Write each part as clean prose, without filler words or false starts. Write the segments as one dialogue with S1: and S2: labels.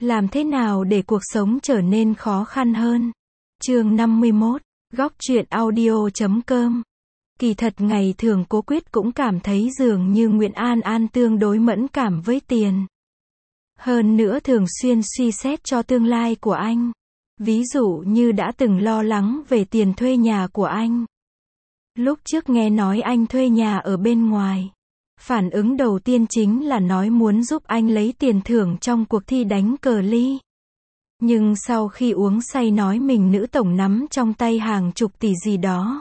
S1: Làm thế nào để cuộc sống trở nên khó khăn hơn? Chương 51, góc truyện audio.com. Kỳ thật ngày thường Cố Quyết cũng cảm thấy dường như Nguyễn An An tương đối mẫn cảm với tiền. Hơn nữa thường xuyên suy xét cho tương lai của anh. Ví dụ như đã từng lo lắng về tiền thuê nhà của anh. Lúc trước nghe nói anh thuê nhà ở bên ngoài. Phản ứng đầu tiên chính là nói muốn giúp anh lấy tiền thưởng trong cuộc thi đánh cờ ly. Nhưng sau khi uống say nói mình nữ tổng nắm trong tay hàng chục tỷ gì đó.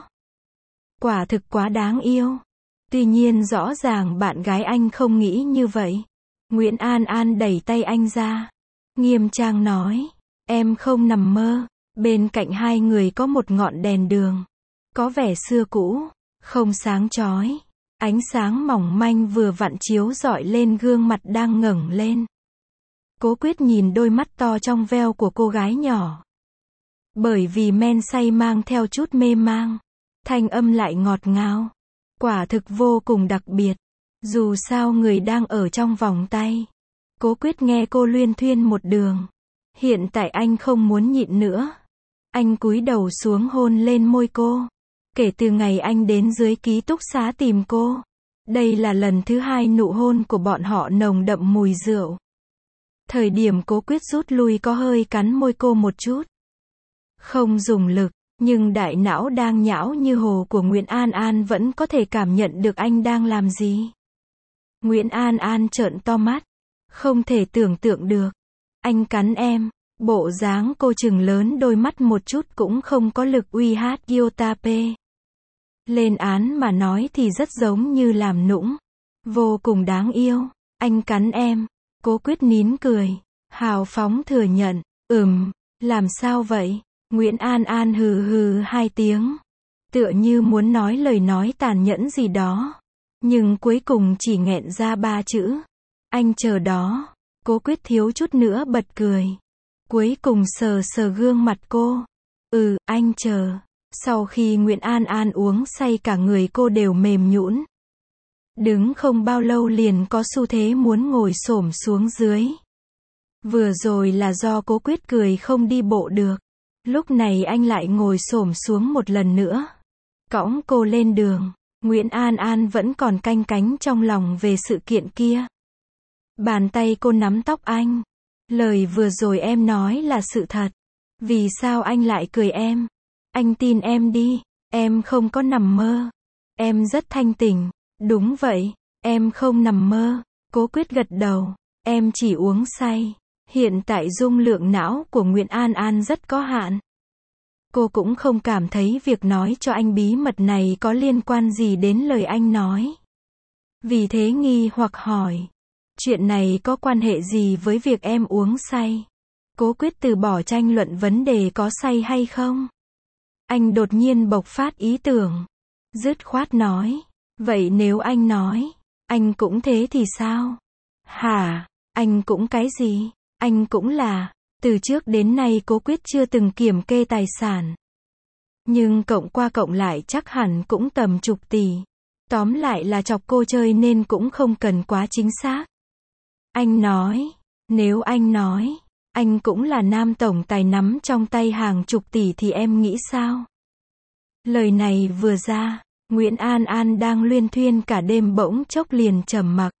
S1: Quả thực quá đáng yêu. Tuy nhiên rõ ràng bạn gái anh không nghĩ như vậy. Nguyễn An An đẩy tay anh ra. Nghiêm trang nói. Em không nằm mơ. Bên cạnh hai người có một ngọn đèn đường. Có vẻ xưa cũ. Không sáng chói. Ánh sáng mỏng manh vừa vặn chiếu rọi lên gương mặt đang ngẩng lên. Cố Quyết nhìn đôi mắt to trong veo của cô gái nhỏ. Bởi vì men say mang theo chút mê mang. Thanh âm lại ngọt ngào. Quả thực vô cùng đặc biệt. Dù sao người đang ở trong vòng tay. Cố Quyết nghe cô luyên thuyên một đường. Hiện tại anh không muốn nhịn nữa. Anh cúi đầu xuống hôn lên môi cô. Kể từ ngày anh đến dưới ký túc xá tìm cô. Đây là lần thứ hai nụ hôn của bọn họ nồng đậm mùi rượu. Thời điểm Cố Quyết rút lui có hơi cắn môi cô một chút. Không dùng lực, nhưng đại não đang nhão như hồ của Nguyễn An An vẫn có thể cảm nhận được anh đang làm gì. Nguyễn An An trợn to mắt. Không thể tưởng tượng được. Anh cắn em. Bộ dáng cô trừng lớn đôi mắt một chút cũng không có lực uy hát Yotape. Lên án mà nói thì rất giống như làm nũng. Vô cùng đáng yêu. Anh cắn em. Cố Quyết nín cười. Hào phóng thừa nhận. Làm sao vậy? Nguyễn An An hừ hừ hai tiếng. Tựa như muốn nói lời nói tàn nhẫn gì đó. Nhưng cuối cùng chỉ nghẹn ra 3 chữ. Anh chờ đó. Cố Quyết thiếu chút nữa bật cười. Cuối cùng sờ sờ gương mặt cô. Anh chờ. Sau khi Nguyễn An An uống say cả người cô đều mềm nhũn. Đứng không bao lâu liền có xu thế muốn ngồi xổm xuống dưới. Vừa rồi là do Cố Quyết cười không đi bộ được. Lúc này anh lại ngồi xổm xuống một lần nữa. Cõng cô lên đường. Nguyễn An An vẫn còn canh cánh trong lòng về sự kiện kia. Bàn tay cô nắm tóc anh. Lời vừa rồi em nói là sự thật. Vì sao anh lại cười em? Anh tin em đi. Em không có nằm mơ. Em rất thanh tỉnh. Đúng vậy. Em không nằm mơ. Cố Quyết gật đầu. Em chỉ uống say. Hiện tại dung lượng não của Nguyễn An An rất có hạn. Cô cũng không cảm thấy việc nói cho anh bí mật này có liên quan gì đến lời anh nói. Vì thế nghi hoặc hỏi. Chuyện này có quan hệ gì với việc em uống say? Cố Quyết từ bỏ tranh luận vấn đề có say hay không. Anh đột nhiên bộc phát ý tưởng. Dứt khoát nói. Vậy nếu anh nói, anh cũng thế thì sao? Hả? Anh cũng cái gì? Anh cũng là, từ trước đến nay Cố Quyết chưa từng kiểm kê tài sản. Nhưng cộng qua cộng lại chắc hẳn cũng tầm chục tỷ. Tóm lại là chọc cô chơi nên cũng không cần quá chính xác. Anh nói, nếu anh nói, anh cũng là nam tổng tài nắm trong tay hàng chục tỷ thì em nghĩ sao? Lời này vừa ra, Nguyễn An An đang luyên thuyên cả đêm bỗng chốc liền trầm mặc.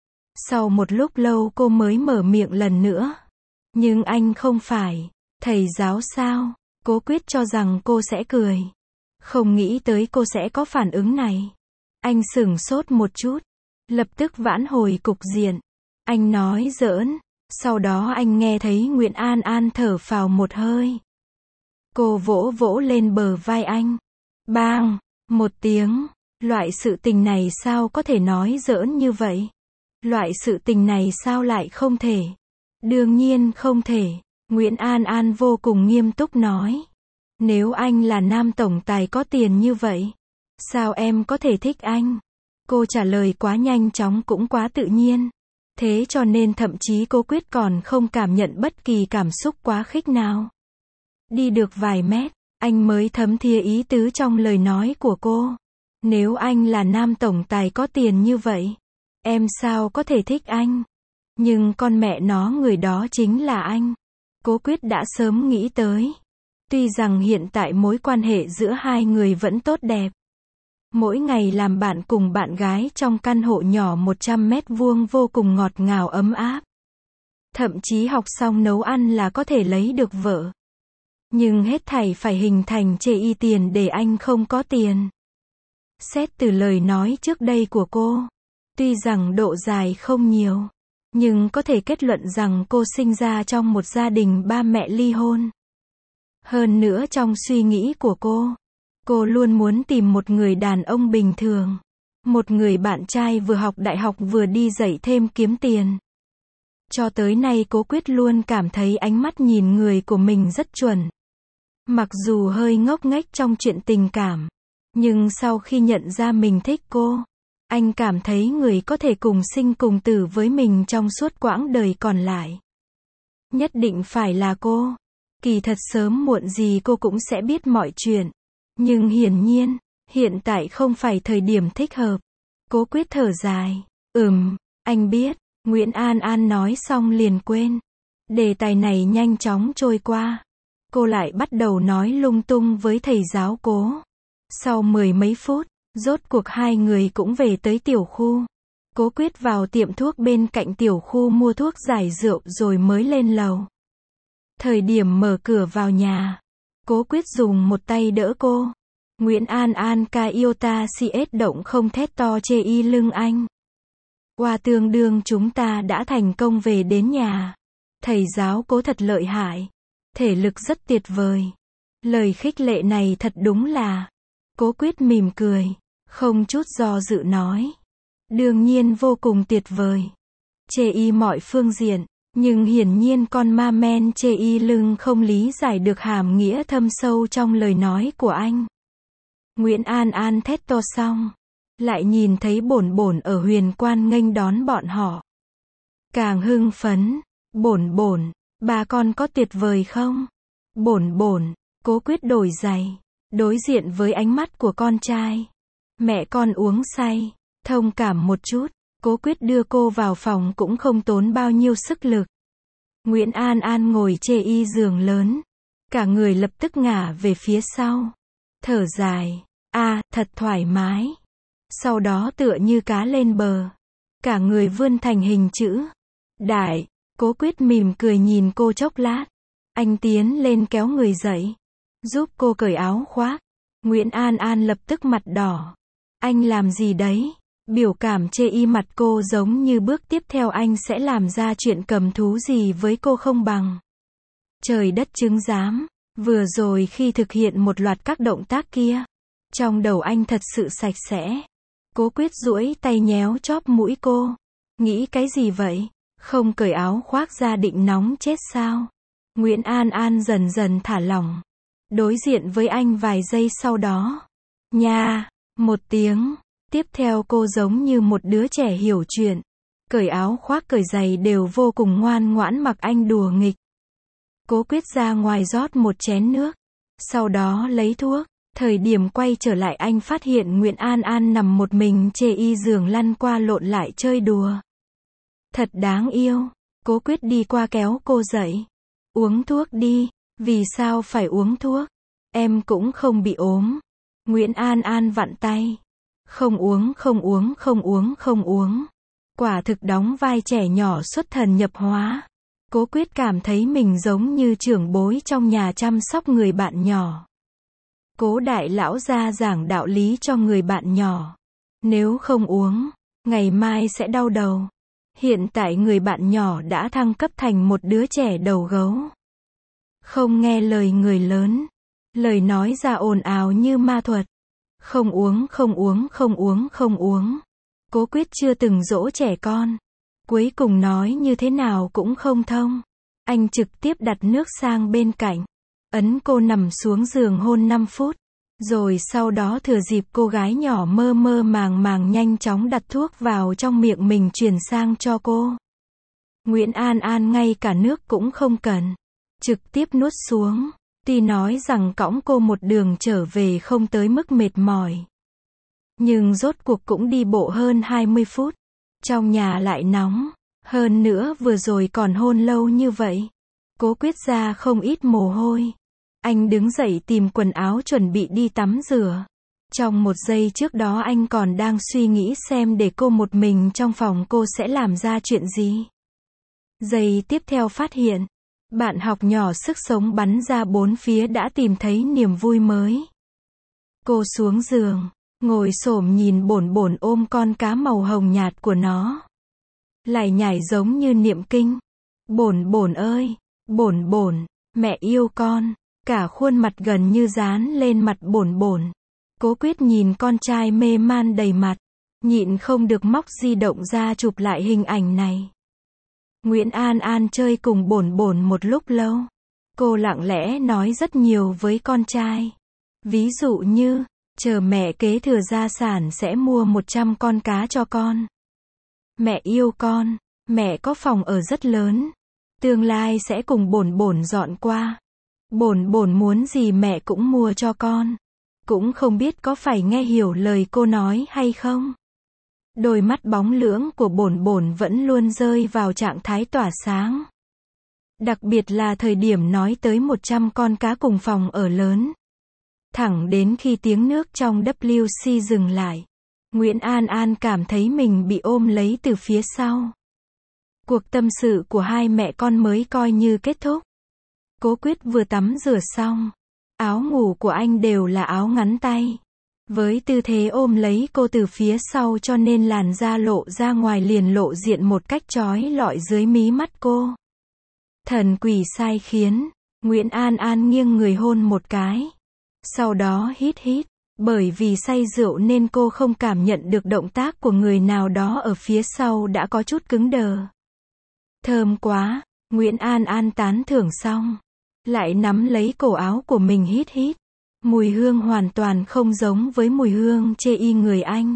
S1: Sau một lúc lâu cô mới mở miệng lần nữa. Nhưng anh không phải thầy giáo sao? Cố Quyết cho rằng cô sẽ cười. Không nghĩ tới cô sẽ có phản ứng này. Anh sửng sốt một chút. Lập tức vãn hồi cục diện. Anh nói giỡn. Sau đó anh nghe thấy Nguyễn An An thở phào một hơi. Cô vỗ vỗ lên bờ vai anh. Bang! Một tiếng. Loại sự tình này sao có thể nói giỡn như vậy? Loại sự tình này sao lại không thể? Đương nhiên không thể. Nguyễn An An vô cùng nghiêm túc nói. Nếu anh là nam tổng tài có tiền như vậy, sao em có thể thích anh? Cô trả lời quá nhanh chóng cũng quá tự nhiên. Thế cho nên thậm chí Cố Quyết còn không cảm nhận bất kỳ cảm xúc quá khích nào. Đi được vài mét, anh mới thấm thía ý tứ trong lời nói của cô. Nếu anh là nam tổng tài có tiền như vậy, em sao có thể thích anh? Nhưng con mẹ nó người đó chính là anh. Cố Quyết đã sớm nghĩ tới. Tuy rằng hiện tại mối quan hệ giữa hai người vẫn tốt đẹp. Mỗi ngày làm bạn cùng bạn gái trong căn hộ nhỏ 100 mét vuông vô cùng ngọt ngào ấm áp. Thậm chí học xong nấu ăn là có thể lấy được vợ. Nhưng hết thảy phải hình thành chê y tiền để anh không có tiền. Xét từ lời nói trước đây của cô, tuy rằng độ dài không nhiều, nhưng có thể kết luận rằng cô sinh ra trong một gia đình ba mẹ ly hôn. Hơn nữa trong suy nghĩ của cô luôn muốn tìm một người đàn ông bình thường. Một người bạn trai vừa học đại học vừa đi dạy thêm kiếm tiền. Cho tới nay Cố Quyết luôn cảm thấy ánh mắt nhìn người của mình rất chuẩn. Mặc dù hơi ngốc nghếch trong chuyện tình cảm, nhưng sau khi nhận ra mình thích cô, anh cảm thấy người có thể cùng sinh cùng tử với mình trong suốt quãng đời còn lại. Nhất định phải là cô. Kỳ thật sớm muộn gì cô cũng sẽ biết mọi chuyện. Nhưng hiển nhiên, hiện tại không phải thời điểm thích hợp. Cố Quyết thở dài. Anh biết. Nguyễn An An nói xong liền quên. Đề tài này nhanh chóng trôi qua. Cô lại bắt đầu nói lung tung với thầy giáo Cố. Sau 10 mấy phút, rốt cuộc hai người cũng về tới tiểu khu. Cố Quyết vào tiệm thuốc bên cạnh tiểu khu mua thuốc giải rượu rồi mới lên lầu. Thời điểm mở cửa vào nhà, Cố Quyết dùng một tay đỡ cô. Nguyễn An An ca yêu ta CS động không thét to chê y lưng anh. Qua tương đương chúng ta đã thành công về đến nhà. Thầy giáo Cố thật lợi hại. Thể lực rất tuyệt vời. Lời khích lệ này thật đúng là. Cố Quyết mỉm cười, không chút do dự nói. Đương nhiên vô cùng tuyệt vời. Chê y mọi phương diện. Nhưng hiển nhiên con ma men chê y lưng không lý giải được hàm nghĩa thâm sâu trong lời nói của anh. Nguyễn An An thét to xong, lại nhìn thấy Bổn Bổn ở Huyền Quan nghênh đón bọn họ. Càng hưng phấn. Bổn Bổn, bà con có tuyệt vời không? Bổn Bổn, Cố Quyết đổi giày, đối diện với ánh mắt của con trai. Mẹ con uống say, thông cảm một chút. Cố Quyết đưa cô vào phòng cũng không tốn bao nhiêu sức lực. Nguyễn An An ngồi chê y giường lớn. Cả người lập tức ngả về phía sau. Thở dài. Thật thoải mái. Sau đó tựa như cá lên bờ. Cả người vươn thành hình chữ đại. Cố Quyết mỉm cười nhìn cô chốc lát. Anh tiến lên kéo người dậy. Giúp cô cởi áo khoác. Nguyễn An An lập tức mặt đỏ. Anh làm gì đấy? Biểu cảm chê y mặt cô giống như bước tiếp theo anh sẽ làm ra chuyện cầm thú gì với cô không bằng. Trời đất chứng giám. Vừa rồi khi thực hiện một loạt các động tác kia, trong đầu anh thật sự sạch sẽ. Cố Quyết duỗi tay nhéo chóp mũi cô. Nghĩ cái gì vậy? Không cởi áo khoác ra định nóng chết sao? Nguyễn An An dần dần thả lỏng. Đối diện với anh vài giây sau đó. Nha! Một tiếng. Tiếp theo cô giống như một đứa trẻ hiểu chuyện. Cởi áo khoác cởi giày đều vô cùng ngoan ngoãn mặc anh đùa nghịch. Cố Quyết ra ngoài rót một chén nước. Sau đó lấy thuốc. Thời điểm quay trở lại anh phát hiện Nguyễn An An nằm một mình chê y giường lăn qua lộn lại chơi đùa. Thật đáng yêu. Cố Quyết đi qua kéo cô dậy. Uống thuốc đi. Vì sao phải uống thuốc? Em cũng không bị ốm. Nguyễn An An vặn tay. Không uống không uống không uống không uống. Quả thực đóng vai trẻ nhỏ xuất thần nhập hóa. Cố Quyết cảm thấy mình giống như trưởng bối trong nhà chăm sóc người bạn nhỏ. Cố đại lão ra giảng đạo lý cho người bạn nhỏ. Nếu không uống, ngày mai sẽ đau đầu. Hiện tại người bạn nhỏ đã thăng cấp thành một đứa trẻ đầu gấu. Không nghe lời người lớn. Lời nói ra ồn ào như ma thuật. Không uống không uống không uống không uống. Cố Quyết chưa từng dỗ trẻ con. Cuối cùng nói như thế nào cũng không thông. Anh trực tiếp đặt nước sang bên cạnh. Ấn cô nằm xuống giường hôn 5 phút. Rồi sau đó thừa dịp cô gái nhỏ mơ mơ màng màng nhanh chóng đặt thuốc vào trong miệng mình truyền sang cho cô. Nguyễn An An ngay cả nước cũng không cần. Trực tiếp nuốt xuống. Tuy nói rằng cõng cô một đường trở về không tới mức mệt mỏi. Nhưng rốt cuộc cũng đi bộ hơn 20 phút. Trong nhà lại nóng. Hơn nữa vừa rồi còn hôn lâu như vậy. Cố Quyết ra không ít mồ hôi. Anh đứng dậy tìm quần áo chuẩn bị đi tắm rửa. Trong một giây trước đó anh còn đang suy nghĩ xem để cô một mình trong phòng cô sẽ làm ra chuyện gì. Giây tiếp theo phát hiện, bạn học nhỏ sức sống bắn ra bốn phía đã tìm thấy niềm vui mới. Cô xuống giường, ngồi xổm nhìn Bổn Bổn ôm con cá màu hồng nhạt của nó. Lải nhải giống như niệm kinh. Bổn Bổn ơi, Bổn Bổn, mẹ yêu con. Cả khuôn mặt gần như dán lên mặt Bổn Bổn. Cố Quyết nhìn con trai mê man đầy mặt, nhịn không được móc di động ra chụp lại hình ảnh này. Nguyễn An An chơi cùng Bổn Bổn một lúc lâu. Cô lặng lẽ nói rất nhiều với con trai. Ví dụ như, chờ mẹ kế thừa gia sản sẽ mua 100 con cá cho con. Mẹ yêu con, mẹ có phòng ở rất lớn. Tương lai sẽ cùng Bổn Bổn dọn qua. Bổn Bổn muốn gì mẹ cũng mua cho con. Cũng không biết có phải nghe hiểu lời cô nói hay không. Đôi mắt bóng lưỡng của Bổn Bổn vẫn luôn rơi vào trạng thái tỏa sáng. Đặc biệt là thời điểm nói tới 100 con cá cùng phòng ở lớn. Thẳng đến khi tiếng nước trong WC dừng lại, Nguyễn An An cảm thấy mình bị ôm lấy từ phía sau. Cuộc tâm sự của hai mẹ con mới coi như kết thúc. Cố Quyết vừa tắm rửa xong. Áo ngủ của anh đều là áo ngắn tay. Với tư thế ôm lấy cô từ phía sau cho nên làn da lộ ra ngoài liền lộ diện một cách chói lọi dưới mí mắt cô. Thần quỷ sai khiến, Nguyễn An An nghiêng người hôn một cái. Sau đó hít hít, bởi vì say rượu nên cô không cảm nhận được động tác của người nào đó ở phía sau đã có chút cứng đờ. Thơm quá, Nguyễn An An tán thưởng xong. Lại nắm lấy cổ áo của mình hít hít. Mùi hương hoàn toàn không giống với mùi hương chê y người anh.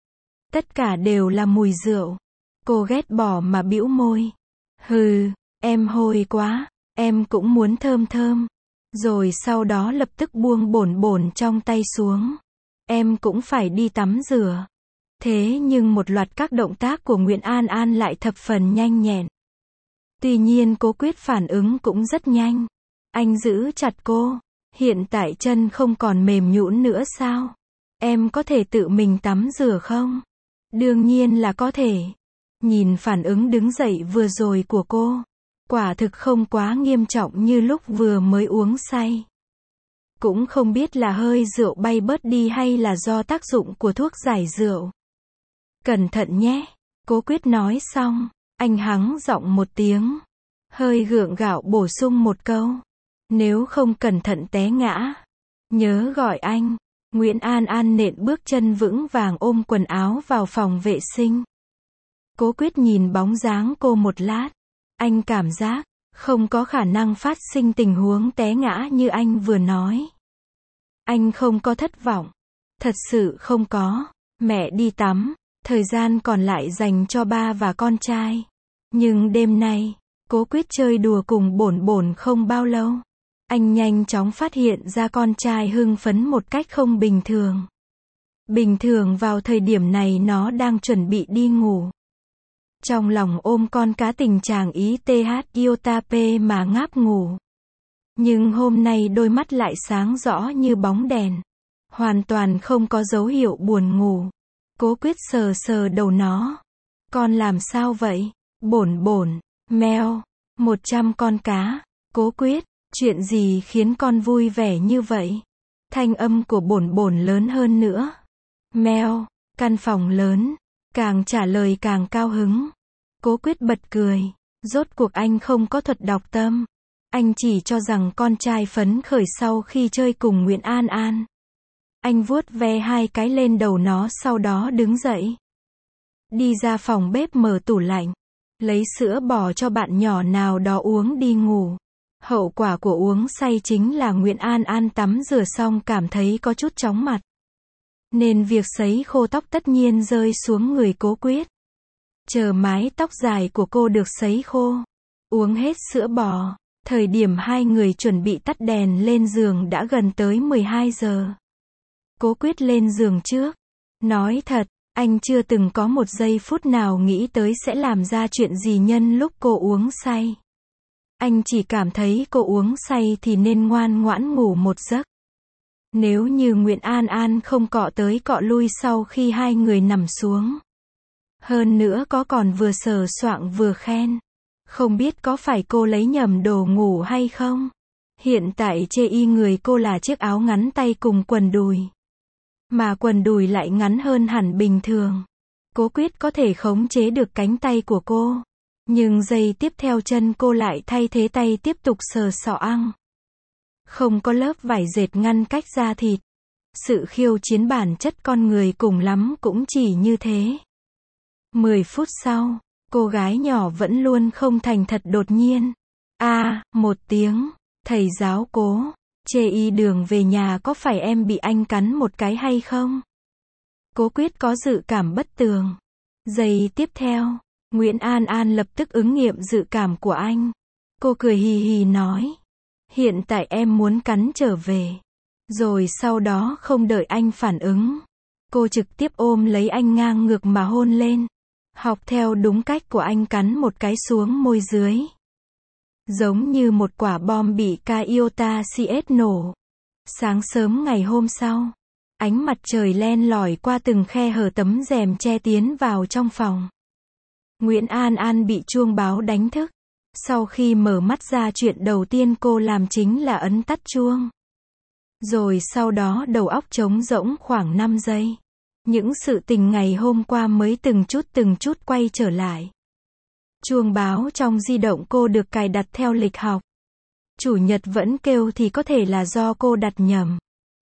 S1: Tất cả đều là mùi rượu. Cô ghét bỏ mà bĩu môi. Hừ, em hôi quá, em cũng muốn thơm thơm. Rồi sau đó lập tức buông Bổn Bổn trong tay xuống. Em cũng phải đi tắm rửa. Thế nhưng một loạt các động tác của Nguyễn An An lại thập phần nhanh nhẹn. Tuy nhiên Cố Quyết phản ứng cũng rất nhanh. Anh giữ chặt cô. Hiện tại chân không còn mềm nhũn nữa sao? Em có thể tự mình tắm rửa không? Đương nhiên là có thể. Nhìn phản ứng đứng dậy vừa rồi của cô. Quả thực không quá nghiêm trọng như lúc vừa mới uống say. Cũng không biết là hơi rượu bay bớt đi hay là do tác dụng của thuốc giải rượu. Cẩn thận nhé. Cố Quyết nói xong. Anh hắng giọng một tiếng. Hơi gượng gạo bổ sung một câu. Nếu không cẩn thận té ngã, nhớ gọi anh. Nguyễn An An nện bước chân vững vàng ôm quần áo vào phòng vệ sinh. Cố Quyết nhìn bóng dáng cô một lát. Anh cảm giác, không có khả năng phát sinh tình huống té ngã như anh vừa nói. Anh không có thất vọng. Thật sự không có. Mẹ đi tắm, thời gian còn lại dành cho ba và con trai. Nhưng đêm nay, Cố Quyết chơi đùa cùng Bổn Bổn không bao lâu. Anh nhanh chóng phát hiện ra con trai hưng phấn một cách không bình thường. Bình thường vào thời điểm này nó đang chuẩn bị đi ngủ. Trong lòng ôm con cá tình chàng ý TH Iotape mà ngáp ngủ. Nhưng hôm nay đôi mắt lại sáng rõ như bóng đèn. Hoàn toàn không có dấu hiệu buồn ngủ. Cố Quyết sờ sờ đầu nó. Con làm sao vậy? Bổn Bổn, meo, 100 con cá. Cố Quyết, chuyện gì khiến con vui vẻ như vậy? Thanh âm của Bổn Bổn lớn hơn nữa. Meo, căn phòng lớn. Càng trả lời càng cao hứng. Cố Quyết bật cười. Rốt cuộc anh không có thuật đọc tâm. Anh chỉ cho rằng con trai phấn khởi sau khi chơi cùng Nguyễn An An. Anh vuốt ve hai cái lên đầu nó sau đó đứng dậy. Đi ra phòng bếp mở tủ lạnh. Lấy sữa bò cho bạn nhỏ nào đó uống đi ngủ. Hậu quả của uống say chính là Nguyễn An An tắm rửa xong cảm thấy có chút chóng mặt. Nên việc sấy khô tóc tất nhiên rơi xuống người Cố Quyết. Chờ mái tóc dài của cô được sấy khô. Uống hết sữa bò. Thời điểm hai người chuẩn bị tắt đèn lên giường đã gần tới 12 giờ. Cố Quyết lên giường trước. Nói thật, Anh chưa từng có một giây phút nào nghĩ tới sẽ làm ra chuyện gì nhân lúc cô uống say. Anh chỉ cảm thấy cô uống say thì nên ngoan ngoãn ngủ một giấc. Nếu như Nguyễn An An không cọ tới cọ lui sau khi hai người nằm xuống. Hơn nữa có còn vừa sờ soạng vừa khen. Không biết có phải cô lấy nhầm đồ ngủ hay không? Hiện tại chê y người cô là chiếc áo ngắn tay cùng quần đùi. Mà quần đùi lại ngắn hơn hẳn bình thường. Cố Quyết có thể khống chế được cánh tay của cô. Nhưng giây tiếp theo chân cô lại thay thế tay tiếp tục sờ soạng. Không có lớp vải dệt ngăn cách da thịt. Sự khiêu chiến bản chất con người cùng lắm cũng chỉ như thế. 10 phút sau, cô gái nhỏ vẫn luôn không thành thật đột nhiên. Một tiếng, thầy giáo Cố, chê y đường về nhà có phải em bị anh cắn một cái hay không? Cố Quyết có dự cảm bất tường. Giây tiếp theo, Nguyễn An An lập tức ứng nghiệm dự cảm của anh. Cô cười hì hì nói. Hiện tại em muốn cắn trở về. Rồi sau đó không đợi anh phản ứng. Cô trực tiếp ôm lấy anh ngang ngược mà hôn lên. Học theo đúng cách của anh cắn một cái xuống môi dưới. Giống như một quả bom bị Iota CS nổ. Sáng sớm ngày hôm sau, ánh mặt trời len lỏi qua từng khe hở tấm rèm che tiến vào trong phòng. Nguyễn An An bị chuông báo đánh thức. Sau khi mở mắt ra chuyện đầu tiên cô làm chính là ấn tắt chuông. Rồi sau đó đầu óc trống rỗng khoảng 5 giây. Những sự tình ngày hôm qua mới từng chút quay trở lại. Chuông báo trong di động cô được cài đặt theo lịch học. Chủ nhật vẫn kêu thì có thể là do cô đặt nhầm.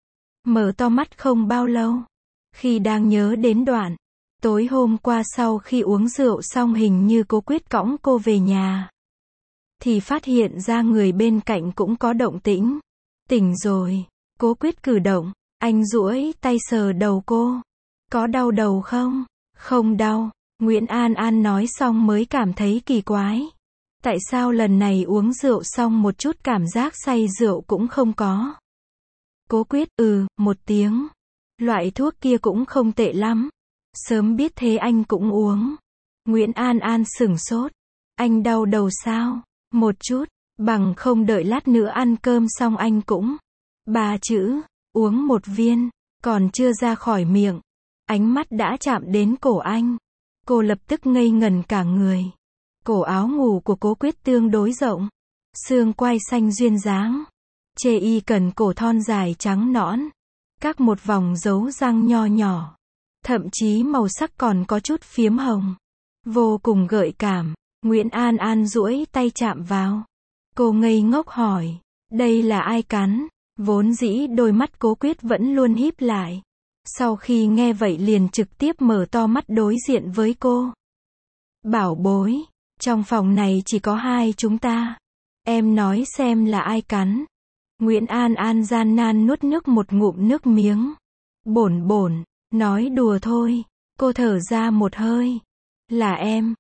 S1: Mở to mắt không bao lâu. Khi đang nhớ đến đoạn. Tối hôm qua sau khi uống rượu xong hình như Cố Quyết cõng cô về nhà. Thì phát hiện ra người bên cạnh cũng có động tĩnh. Tỉnh rồi. Cố Quyết cử động. Anh duỗi tay sờ đầu cô. Có đau đầu không? Không đau. Nguyễn An An nói xong mới cảm thấy kỳ quái. Tại sao lần này uống rượu xong một chút cảm giác say rượu cũng không có? Cố Quyết, một tiếng. Loại thuốc kia cũng không tệ lắm. Sớm biết thế anh cũng uống. Nguyễn An An sửng sốt. Anh đau đầu sao? Một chút, bằng không đợi lát nữa ăn cơm xong anh cũng. 3 chữ, uống một viên, còn chưa ra khỏi miệng. Ánh mắt đã chạm đến cổ anh. Cô lập tức ngây ngẩn cả người. Cổ áo ngủ của Cố Quyết tương đối rộng. Xương quai xanh duyên dáng. Chê y cần cổ thon dài trắng nõn. Các một vòng dấu răng nho nhỏ. Thậm chí màu sắc còn có chút phiếm hồng. Vô cùng gợi cảm. Nguyễn An An duỗi tay chạm vào. Cô ngây ngốc hỏi. Đây là ai cắn? Vốn dĩ đôi mắt Cố Quyết vẫn luôn híp lại. Sau khi nghe vậy liền trực tiếp mở to mắt đối diện với cô. Bảo bối, trong phòng này chỉ có hai chúng ta. Em nói xem là ai cắn. Nguyễn An An gian nan nuốt nước một ngụm nước miếng. Bổn, nói đùa thôi. Cô thở ra một hơi. Là em,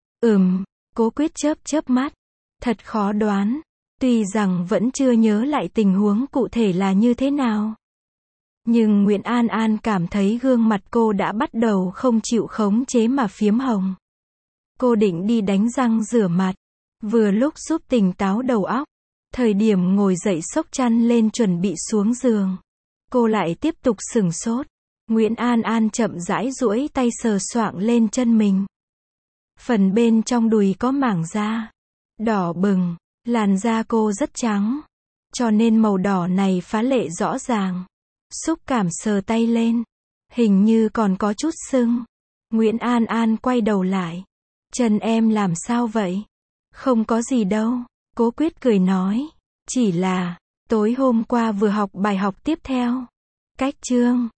S1: Cố Quyết chớp mắt. Thật khó đoán. Tuy rằng vẫn chưa nhớ lại tình huống cụ thể là như thế nào. Nhưng Nguyễn An An cảm thấy gương mặt cô đã bắt đầu không chịu khống chế mà phiếm hồng. Cô định đi đánh răng rửa mặt. Vừa lúc giúp tỉnh táo đầu óc. Thời điểm ngồi dậy xốc chăn lên chuẩn bị xuống giường. Cô lại tiếp tục sửng sốt. Nguyễn An An chậm rãi duỗi tay sờ soạng lên chân mình. Phần bên trong đùi có mảng da. Đỏ bừng. Làn da cô rất trắng. Cho nên màu đỏ này phá lệ rõ ràng. Xúc cảm sờ tay lên. Hình như còn có chút sưng. Nguyễn An An quay đầu lại. Chân em làm sao vậy? Không có gì đâu. Cố Quyết cười nói. Chỉ là, tối hôm qua vừa học bài học tiếp theo. Cách chương.